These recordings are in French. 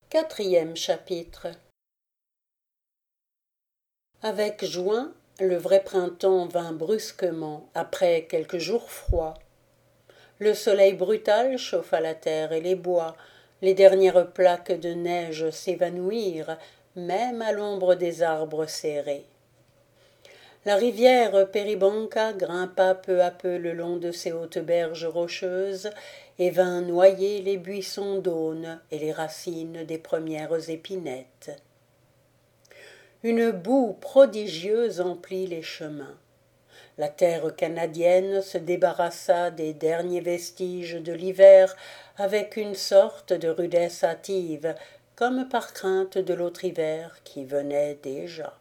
Quatrième chapitre. Avec juin, le vrai printemps vint brusquement, après quelques jours froids. Le soleil brutal chauffa la terre et les bois, les dernières plaques de neige s'évanouirent, même à l'ombre des arbres serrés. La rivière Péribonka grimpa peu à peu le long de ses hautes berges rocheuses et vint noyer les buissons d'aunes et les racines des premières épinettes. Une boue prodigieuse emplit les chemins. La terre canadienne se débarrassa des derniers vestiges de l'hiver avec une sorte de rudesse hâtive, comme par crainte de l'autre hiver qui venait déjà.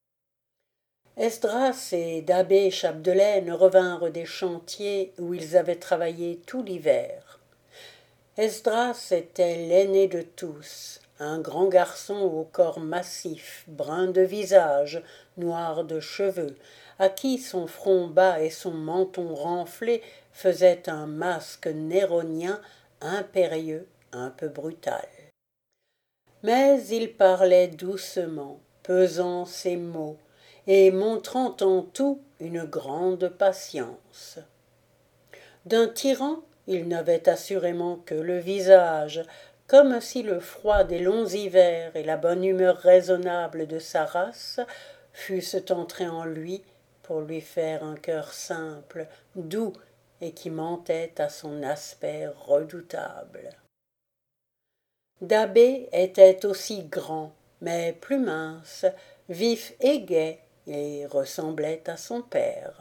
Esdras et Da'Bé Chapdelaine revinrent des chantiers où ils avaient travaillé tout l'hiver. Esdras était l'aîné de tous, un grand garçon au corps massif, brun de visage, noir de cheveux, à qui son front bas et son menton renflé faisaient un masque néronien impérieux, un peu brutal. Mais il parlait doucement, pesant ses mots, et montrant en tout une grande patience. D'un tyran, il n'avait assurément que le visage, comme si le froid des longs hivers et la bonne humeur raisonnable de sa race fussent entrés en lui pour lui faire un cœur simple, doux et qui mentait à son aspect redoutable. Da'Bé était aussi grand, mais plus mince, vif et gai, et ressemblait à son père.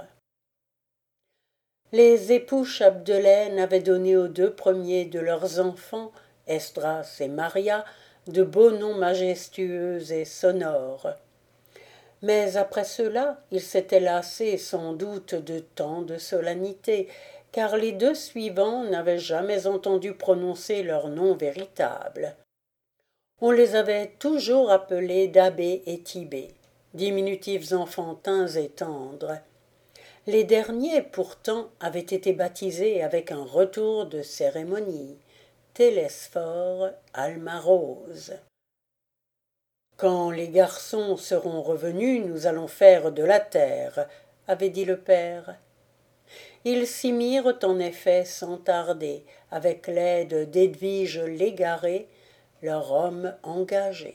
Les époux Chapdelaine avaient donné aux deux premiers de leurs enfants, Esdras et Maria, de beaux noms majestueux et sonores. Mais après cela, ils s'étaient lassés sans doute de tant de solennité, car les deux suivants n'avaient jamais entendu prononcer leur nom véritable. On les avait toujours appelés Da'Bé et Tibé, diminutifs enfantins et tendres. Les derniers, pourtant, avaient été baptisés avec un retour de cérémonie, Télesphore, Alma Rose. Quand les garçons seront revenus, nous allons faire de la terre, avait dit le père. Ils s'y mirent en effet sans tarder, avec l'aide d'Edwige Légaré, leur homme engagé.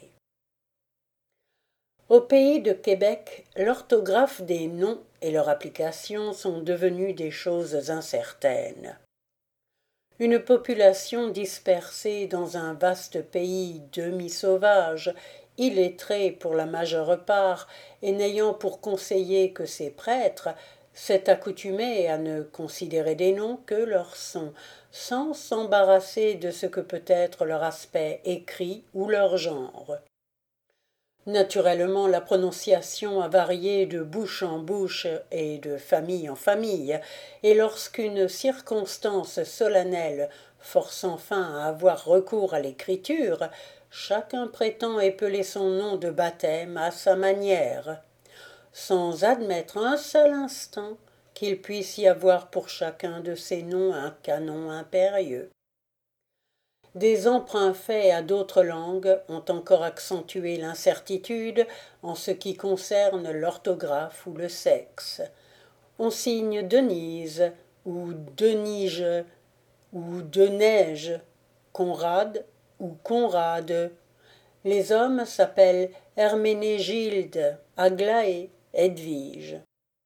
Au pays de Québec, l'orthographe des noms et leur application sont devenues des choses incertaines. Une population dispersée dans un vaste pays demi-sauvage, illettrée pour la majeure part et n'ayant pour conseiller que ses prêtres, s'est accoutumée à ne considérer des noms que leur son, sans s'embarrasser de ce que peut être leur aspect écrit ou leur genre. Naturellement, la prononciation a varié de bouche en bouche et de famille en famille, et lorsqu'une circonstance solennelle force enfin à avoir recours à l'écriture, chacun prétend épeler son nom de baptême à sa manière, sans admettre un seul instant qu'il puisse y avoir pour chacun de ces noms un canon impérieux. Des emprunts faits à d'autres langues ont encore accentué l'incertitude en ce qui concerne l'orthographe ou le sexe. On signe Denise ou Denige ou Deneige, Conrad ou Conrade. Les hommes s'appellent Herménégilde, Aglaé, Edwige.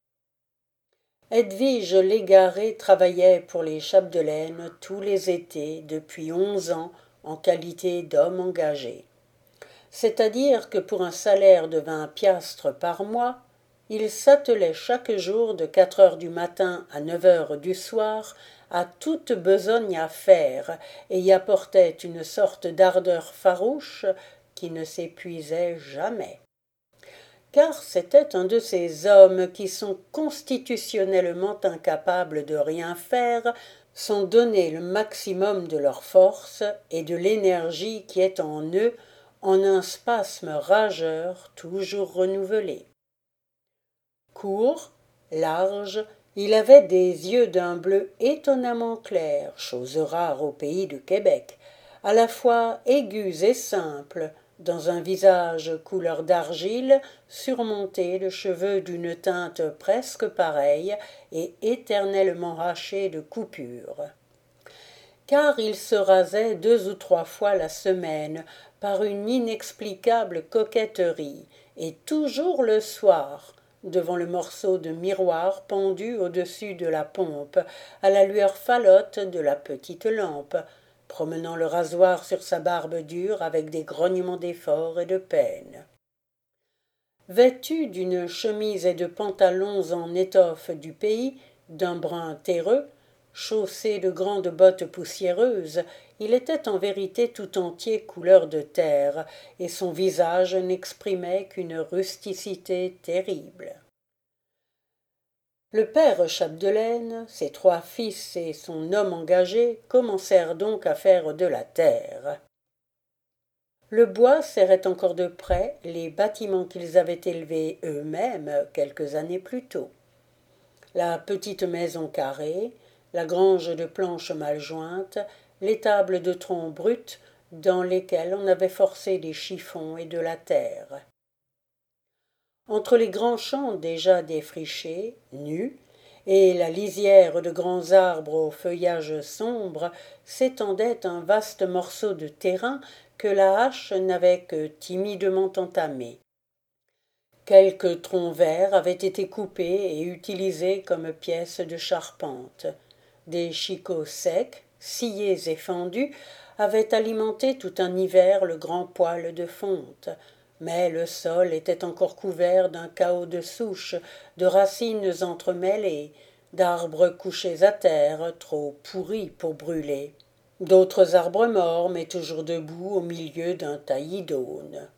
Edwige Légaré travaillait pour les Chapdelaine tous les étés depuis 11 ans en qualité d'homme engagé. C'est-à-dire que pour un salaire de 20 piastres par mois, il s'attelait chaque jour de 4 heures du matin à 9 heures du soir à toute besogne à faire et y apportait une sorte d'ardeur farouche qui ne s'épuisait jamais. Car c'était un de ces hommes qui sont constitutionnellement incapables de rien faire sans donner le maximum de leur force et de l'énergie qui est en eux en un spasme rageur toujours renouvelé. Court, large, il avait des yeux d'un bleu étonnamment clair, chose rare au pays de Québec, à la fois aigus et simples, dans un visage couleur d'argile, surmonté de cheveux d'une teinte presque pareille et éternellement hachés de coupures. Car il se rasait 2 ou 3 fois la semaine, par une inexplicable coquetterie, et toujours le soir, devant le morceau de miroir pendu au-dessus de la pompe, à la lueur falote de la petite lampe, promenant le rasoir sur sa barbe dure avec des grognements d'effort et de peine. Vêtu d'une chemise et de pantalons en étoffe du pays, d'un brun terreux, chaussé de grandes bottes poussiéreuses, il était en vérité tout entier couleur de terre, et son visage n'exprimait qu'une rusticité terrible. Le père Chapdelaine, ses 3 fils et son homme engagé commencèrent donc à faire de la terre. Le bois serrait encore de près les bâtiments qu'ils avaient élevés eux-mêmes quelques années plus tôt. La petite maison carrée, la grange de planches mal jointes, l'étable de troncs bruts dans lesquels on avait forcé des chiffons et de la terre. Entre les grands champs déjà défrichés, nus, et la lisière de grands arbres au feuillage sombre, s'étendait un vaste morceau de terrain que la hache n'avait que timidement entamé. Quelques troncs verts avaient été coupés et utilisés comme pièces de charpente. Des chicots secs, sciés et fendus, avaient alimenté tout un hiver le grand poêle de fonte, mais le sol était encore couvert d'un chaos de souches, de racines entremêlées, d'arbres couchés à terre, trop pourris pour brûler, d'autres arbres morts mais toujours debout au milieu d'un taillis d'aunes.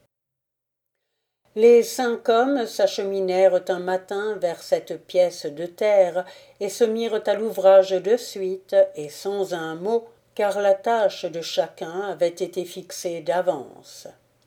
Les 5 hommes s'acheminèrent un matin vers cette pièce de terre et se mirent à l'ouvrage de suite et sans un mot, car la tâche de chacun avait été fixée d'avance.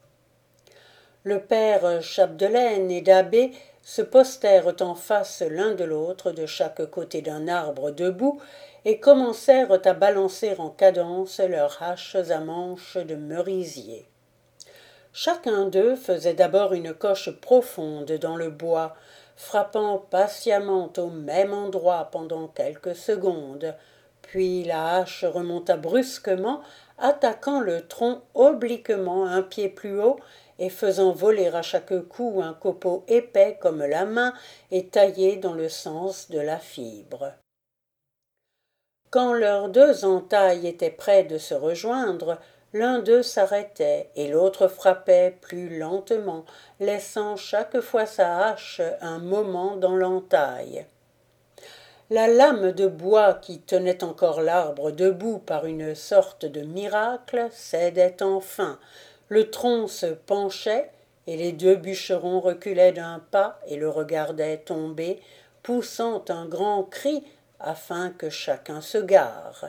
Le père Chapdelaine et Da'Bé se postèrent en face l'un de l'autre de chaque côté d'un arbre debout et commencèrent à balancer en cadence leurs haches à manches de merisier. Chacun d'eux faisait d'abord une coche profonde dans le bois, frappant patiemment au même endroit pendant quelques secondes, puis la hache remonta brusquement, attaquant le tronc obliquement un pied plus haut et faisant voler à chaque coup un copeau épais comme la main et taillé dans le sens de la fibre. Quand leurs 2 entailles étaient près de se rejoindre, l'un d'eux s'arrêtait et l'autre frappait plus lentement, laissant chaque fois sa hache un moment dans l'entaille. La lame de bois qui tenait encore l'arbre debout par une sorte de miracle cédait enfin, le tronc se penchait, et les 2 bûcherons reculaient d'un pas et le regardaient tomber, poussant un grand cri afin que chacun se gare.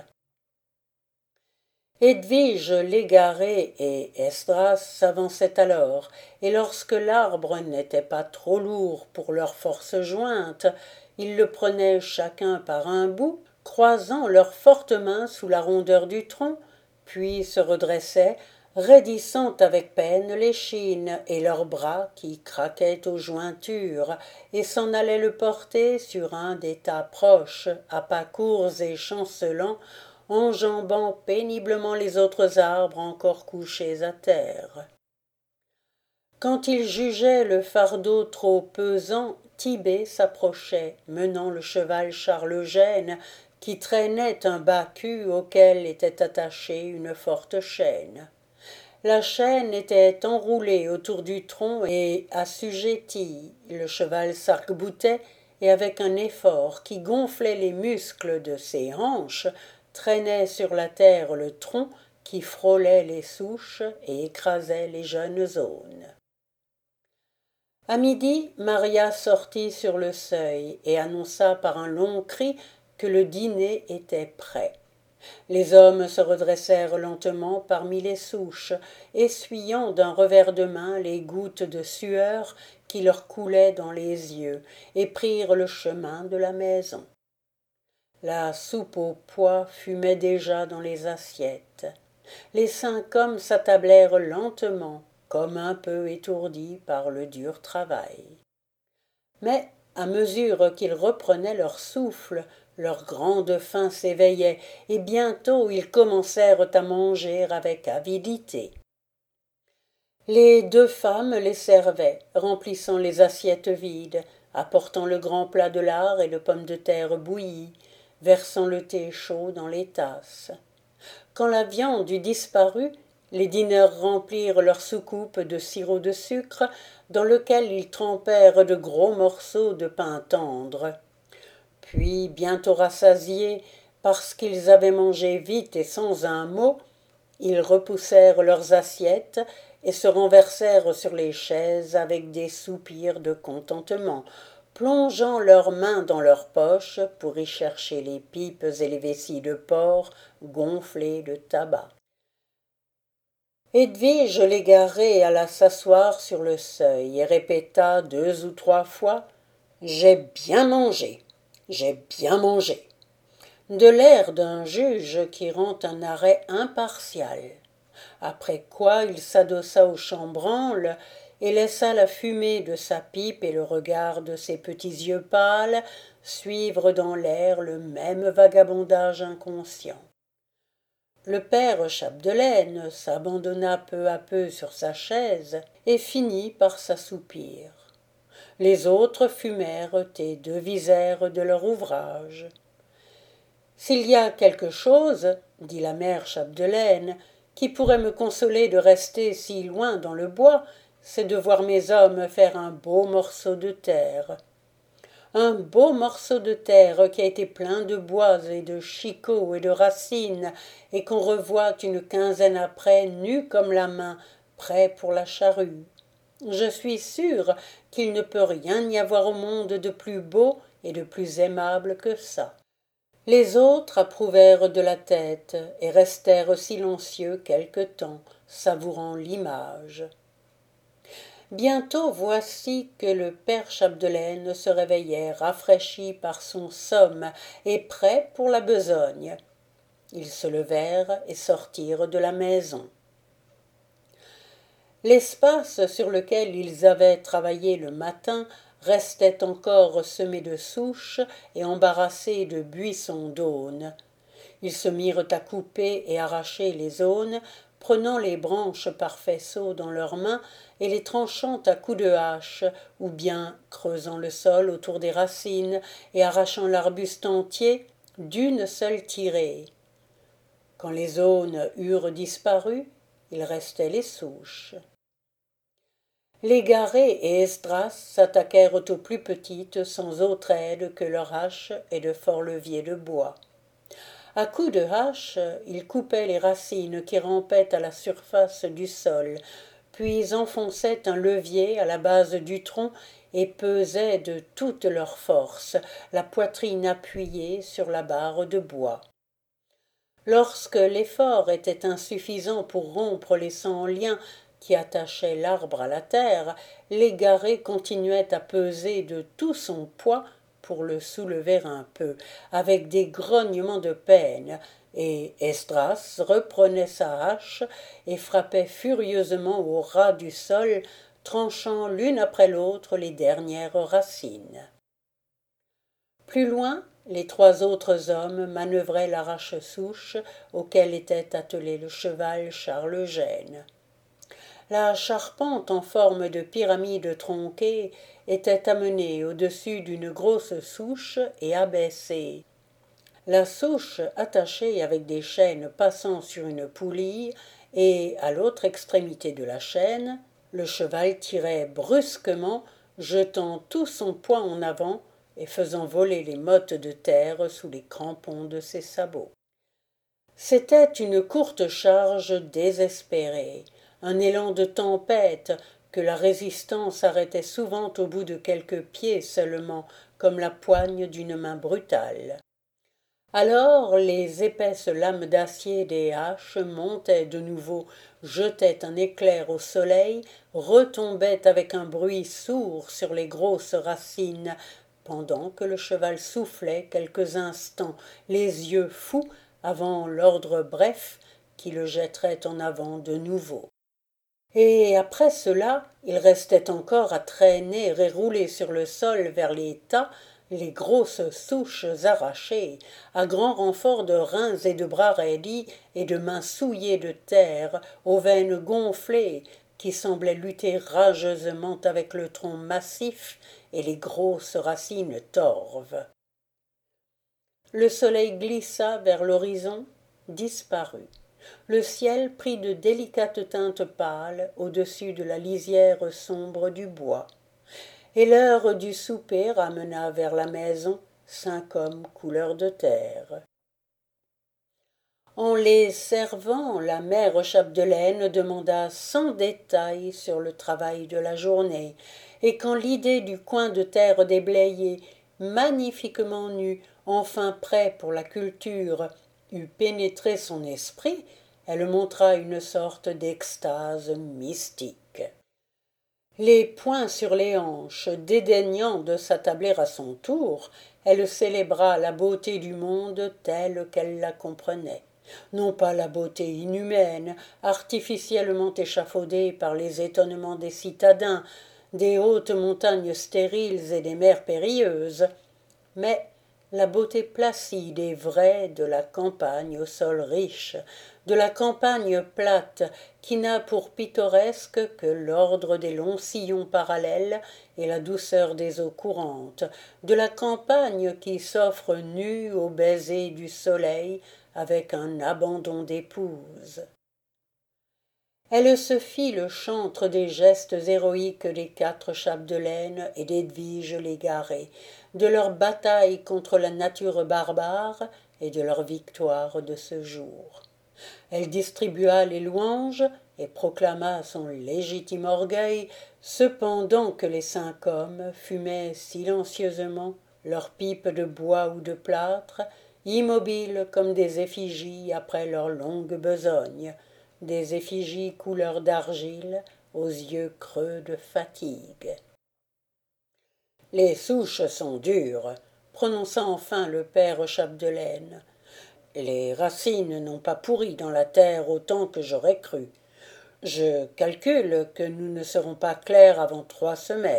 Edwige Légaré et Esdras s'avançaient alors, et lorsque l'arbre n'était pas trop lourd pour leurs forces jointes, ils le prenaient chacun par un bout, croisant leurs fortes mains sous la rondeur du tronc, puis se redressaient, raidissant avec peine l'échine et leurs bras qui craquaient aux jointures, et s'en allaient le porter sur un des tas proches, à pas courts et chancelants, enjambant péniblement les autres arbres encore couchés à terre. Quand il jugeait le fardeau trop pesant, Tit'Bé s'approchait, menant le cheval Charles-Eugène, qui traînait un bas-cul auquel était attachée une forte chaîne. La chaîne était enroulée autour du tronc et assujettie. Le cheval s'arc-boutait et avec un effort qui gonflait les muscles de ses hanches, traînait sur la terre le tronc qui frôlait les souches et écrasait les jeunes aunes. À midi, Maria sortit sur le seuil et annonça par un long cri que le dîner était prêt. Les hommes se redressèrent lentement parmi les souches, essuyant d'un revers de main les gouttes de sueur qui leur coulaient dans les yeux, et prirent le chemin de la maison. La soupe aux pois fumait déjà dans les assiettes. Les 5 hommes s'attablèrent lentement, comme un peu étourdis par le dur travail. Mais, à mesure qu'ils reprenaient leur souffle, leur grande faim s'éveillait, et bientôt ils commencèrent à manger avec avidité. Les 2 femmes les servaient, remplissant les assiettes vides, apportant le grand plat de lard et de pommes de terre bouillies, versant le thé chaud dans les tasses. Quand la viande eut disparu, les dîneurs remplirent leurs soucoupes de sirop de sucre, dans lequel ils trempèrent de gros morceaux de pain tendre. Puis, bientôt rassasiés, parce qu'ils avaient mangé vite et sans un mot, ils repoussèrent leurs assiettes et se renversèrent sur les chaises avec des soupirs de contentement, plongeant leurs mains dans leurs poches pour y chercher les pipes et les vessies de porc gonflées de tabac. Edwige l'égarée alla s'asseoir sur le seuil et répéta 2 ou 3 fois « J'ai bien mangé, j'ai bien mangé », de l'air d'un juge qui rend un arrêt impartial. Après quoi il s'adossa au chambranle et laissa la fumée de sa pipe et le regard de ses petits yeux pâles suivre dans l'air le même vagabondage inconscient. Le père Chapdelaine s'abandonna peu à peu sur sa chaise et finit par s'assoupir. Les autres fumèrent et devisèrent de leur ouvrage. « S'il y a quelque chose, dit la mère Chapdelaine, qui pourrait me consoler de rester si loin dans le bois, c'est de voir mes hommes faire un beau morceau de terre. Un beau morceau de terre qui a été plein de bois et de chicots et de racines, et qu'on revoit une quinzaine après nu comme la main, prêt pour la charrue. Je suis sûre qu'il ne peut rien y avoir au monde de plus beau et de plus aimable que ça. » Les autres approuvèrent de la tête et restèrent silencieux quelque temps, savourant l'image. Bientôt voici que le père Chapdelaine se réveillait rafraîchi par son somme et prêt pour la besogne. Ils se levèrent et sortirent de la maison. L'espace sur lequel ils avaient travaillé le matin restait encore semé de souches et embarrassé de buissons d'aunes. Ils se mirent à couper et arracher les aunes, prenant les branches par faisceaux dans leurs mains et les tranchant à coups de hache, ou bien creusant le sol autour des racines et arrachant l'arbuste entier d'une seule tirée. Quand les aunes eurent disparu, il restait les souches. Légaré et Esdras s'attaquèrent aux plus petites sans autre aide que leur hache et de forts leviers de bois. À coups de hache, ils coupaient les racines qui rampaient à la surface du sol, puis enfonçaient un levier à la base du tronc et pesaient de toute leur force, la poitrine appuyée sur la barre de bois. Lorsque l'effort était insuffisant pour rompre les 100 liens qui attachaient l'arbre à la terre, Légaré continuait à peser de tout son poids pour le soulever un peu, avec des grognements de peine, et Esdras reprenait sa hache et frappait furieusement au ras du sol, tranchant l'une après l'autre les dernières racines. Plus loin, les 3 autres hommes manœuvraient l'arrache-souche auquel était attelé le cheval Charles-Eugène. La charpente en forme de pyramide tronquée était amenée au-dessus d'une grosse souche et abaissée. La souche attachée avec des chaînes passant sur une poulie, et, à l'autre extrémité de la chaîne, le cheval tirait brusquement, jetant tout son poids en avant et faisant voler les mottes de terre sous les crampons de ses sabots. C'était une courte charge désespérée, un élan de tempête que la résistance arrêtait souvent au bout de quelques pieds seulement, comme la poigne d'une main brutale. Alors les épaisses lames d'acier des haches montaient de nouveau, jetaient un éclair au soleil, retombaient avec un bruit sourd sur les grosses racines, pendant que le cheval soufflait quelques instants, les yeux fous, avant l'ordre bref qui le jetterait en avant de nouveau. Et après cela, il restait encore à traîner et rouler sur le sol vers les tas les grosses souches arrachées, à grand renfort de reins et de bras raidis et de mains souillées de terre, aux veines gonflées, qui semblaient lutter rageusement avec le tronc massif et les grosses racines torves. Le soleil glissa vers l'horizon, disparut. Le ciel prit de délicates teintes pâles au-dessus de la lisière sombre du bois, et l'heure du souper ramena vers la maison 5 hommes couleur de terre. En les servant, la mère Chapdelaine demanda 100 détails sur le travail de la journée, et quand l'idée du coin de terre déblayé, magnifiquement nu, enfin prêt pour la culture, eut pénétré son esprit, elle montra une sorte d'extase mystique. Les poings sur les hanches, dédaignant de s'attabler à son tour, elle célébra la beauté du monde telle qu'elle la comprenait. Non pas la beauté inhumaine, artificiellement échafaudée par les étonnements des citadins, des hautes montagnes stériles et des mers périlleuses, mais la beauté placide et vraie de la campagne au sol riche, de la campagne plate qui n'a pour pittoresque que l'ordre des longs sillons parallèles et la douceur des eaux courantes, de la campagne qui s'offre nue au baiser du soleil avec un abandon d'épouse. Elle se fit le chantre des gestes héroïques des 4 Chapdelaine et d'Edwige Légaré, de leur bataille contre la nature barbare et de leur victoire de ce jour. Elle distribua les louanges et proclama son légitime orgueil, cependant que les 5 hommes fumaient silencieusement leurs pipes de bois ou de plâtre, immobiles comme des effigies après leur longue besogne, des effigies couleur d'argile, aux yeux creux de fatigue. « Les souches sont dures, » prononça enfin le père Chapdelaine. « Les racines n'ont pas pourri dans la terre autant que j'aurais cru. Je calcule que nous ne serons pas clairs avant 3 semaines. »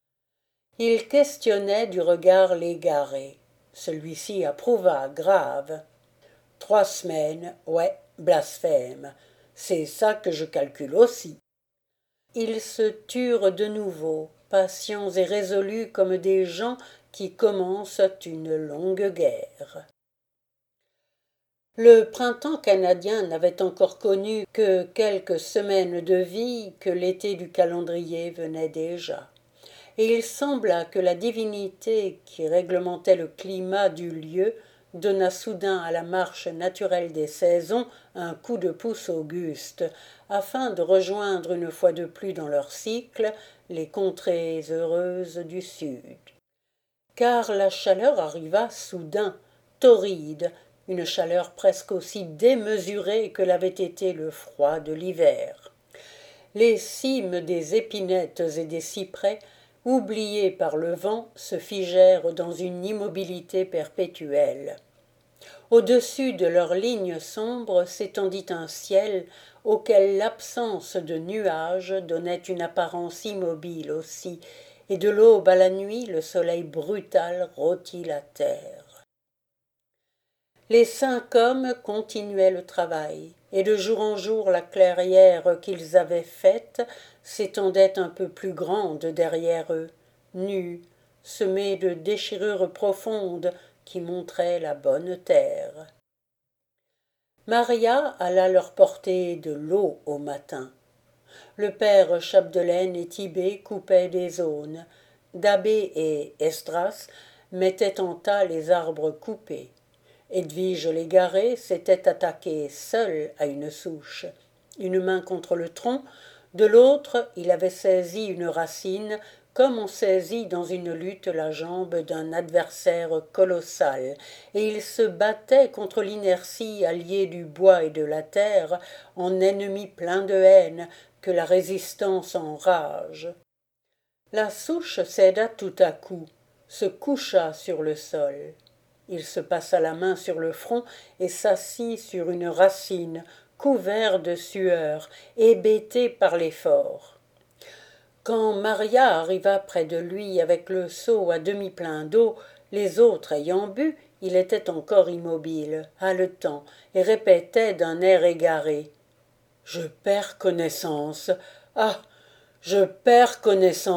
Il questionnait du regard Légaré. Celui-ci approuva, grave. 3 semaines, ouais, blasphème. C'est ça que je calcule aussi. Ils se turent de nouveau, patients et résolus comme des gens qui commencent une longue guerre. Le printemps canadien n'avait encore connu que quelques semaines de vie que l'été du calendrier venait déjà. Et il sembla que la divinité qui réglementait le climat du lieu donna soudain à la marche naturelle des saisons un coup de pouce auguste, afin de rejoindre une fois de plus dans leur cycle les contrées heureuses du sud. Car la chaleur arriva soudain, torride, une chaleur presque aussi démesurée que l'avait été le froid de l'hiver. Les cimes des épinettes et des cyprès, oubliés par le vent, se figèrent dans une immobilité perpétuelle. Au-dessus de leurs lignes sombres s'étendit un ciel auquel l'absence de nuages donnait une apparence immobile aussi, et de l'aube à la nuit le soleil brutal rôtit la terre. Les 5 hommes continuaient le travail, et de jour en jour la clairière qu'ils avaient faite s'étendait un peu plus grande derrière eux, nue, semée de déchirures profondes qui montraient la bonne terre. Maria alla leur porter de l'eau au matin. Le père Chapdelaine et Tit'Bé coupaient des aunes. Da'Bé et Esdras mettaient en tas les arbres coupés. Edwige Légaré s'était attaqué seul à une souche, une main contre le tronc, de l'autre il avait saisi une racine comme on saisit dans une lutte la jambe d'un adversaire colossal, et il se battait contre l'inertie alliée du bois et de la terre en ennemi plein de haine que la résistance enrage. La souche céda tout à coup, se coucha sur le sol. Il se passa la main sur le front et s'assit sur une racine, couvert de sueur, hébété par l'effort. Quand Maria arriva près de lui avec le seau à demi plein d'eau, les autres ayant bu, il était encore immobile, haletant, et répétait d'un air égaré. « Je perds connaissance. Ah. Je perds connaissance. »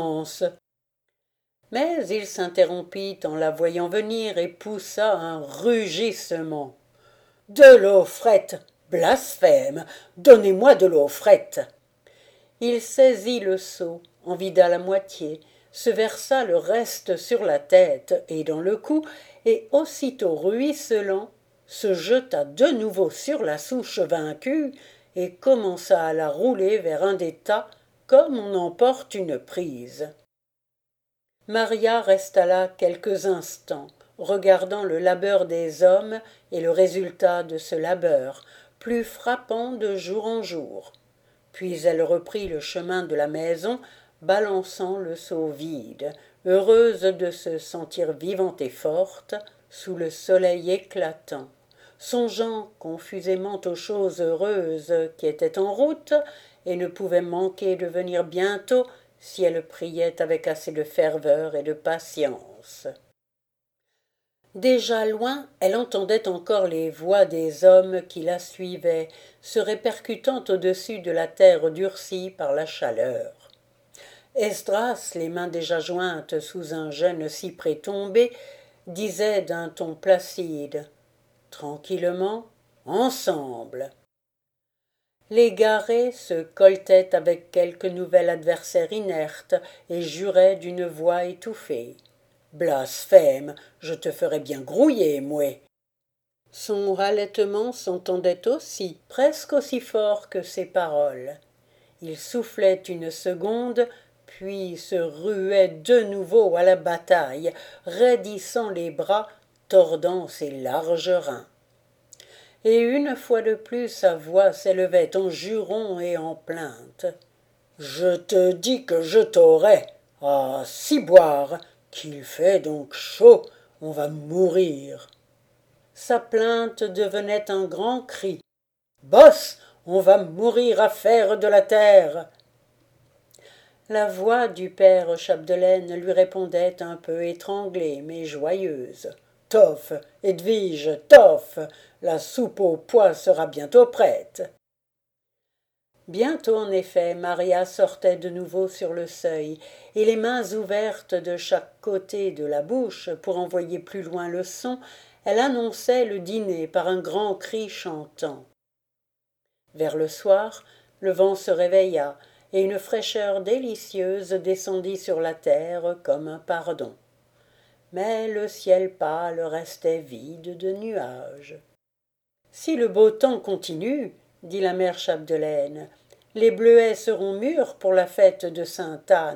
Mais il s'interrompit en la voyant venir et poussa un rugissement. « De l'eau frette. Blasphème. Donnez-moi de l'eau frette. » Il saisit le seau, en vida la moitié, se versa le reste sur la tête et dans le cou, et aussitôt ruisselant, se jeta de nouveau sur la souche vaincue et commença à la rouler vers un des tas comme on emporte une prise. Maria resta là quelques instants, regardant le labeur des hommes et le résultat de ce labeur, plus frappant de jour en jour. Puis elle reprit le chemin de la maison, balançant le seau vide, heureuse de se sentir vivante et forte sous le soleil éclatant, songeant confusément aux choses heureuses qui étaient en route et ne pouvaient manquer de venir bientôt si elle priait avec assez de ferveur et de patience. Déjà loin, elle entendait encore les voix des hommes qui la suivaient, se répercutant au-dessus de la terre durcie par la chaleur. Esdras, les mains déjà jointes sous un jeune cyprès tombé, disait d'un ton placide « Tranquillement, ensemble !» Les garés se coltaient avec quelque nouvel adversaire inerte et juraient d'une voix étouffée. « Blasphème, je te ferai bien grouiller, mouais !» Son halètement s'entendait aussi, presque aussi fort que ses paroles. Il soufflait une seconde, puis se ruait de nouveau à la bataille, raidissant les bras, tordant ses larges reins. Et une fois de plus sa voix s'élevait en jurons et en plaintes. « Je te dis que je t'aurai. Ah, ciboire, qu'il fait donc chaud, on va mourir. » Sa plainte devenait un grand cri. « Bosse, on va mourir à faire de la terre. » La voix du père Chapdelaine lui répondait un peu étranglée mais joyeuse. « Toff, Edwige, toff, la soupe aux pois sera bientôt prête. » Bientôt, en effet, Maria sortait de nouveau sur le seuil, et les mains ouvertes de chaque côté de la bouche pour envoyer plus loin le son, elle annonçait le dîner par un grand cri chantant. Vers le soir, le vent se réveilla, et une fraîcheur délicieuse descendit sur la terre comme un pardon. Mais le ciel pâle restait vide de nuages. « Si le beau temps continue, dit la mère Chapdelaine, les bleuets seront mûrs pour la fête de Sainte-Anne. »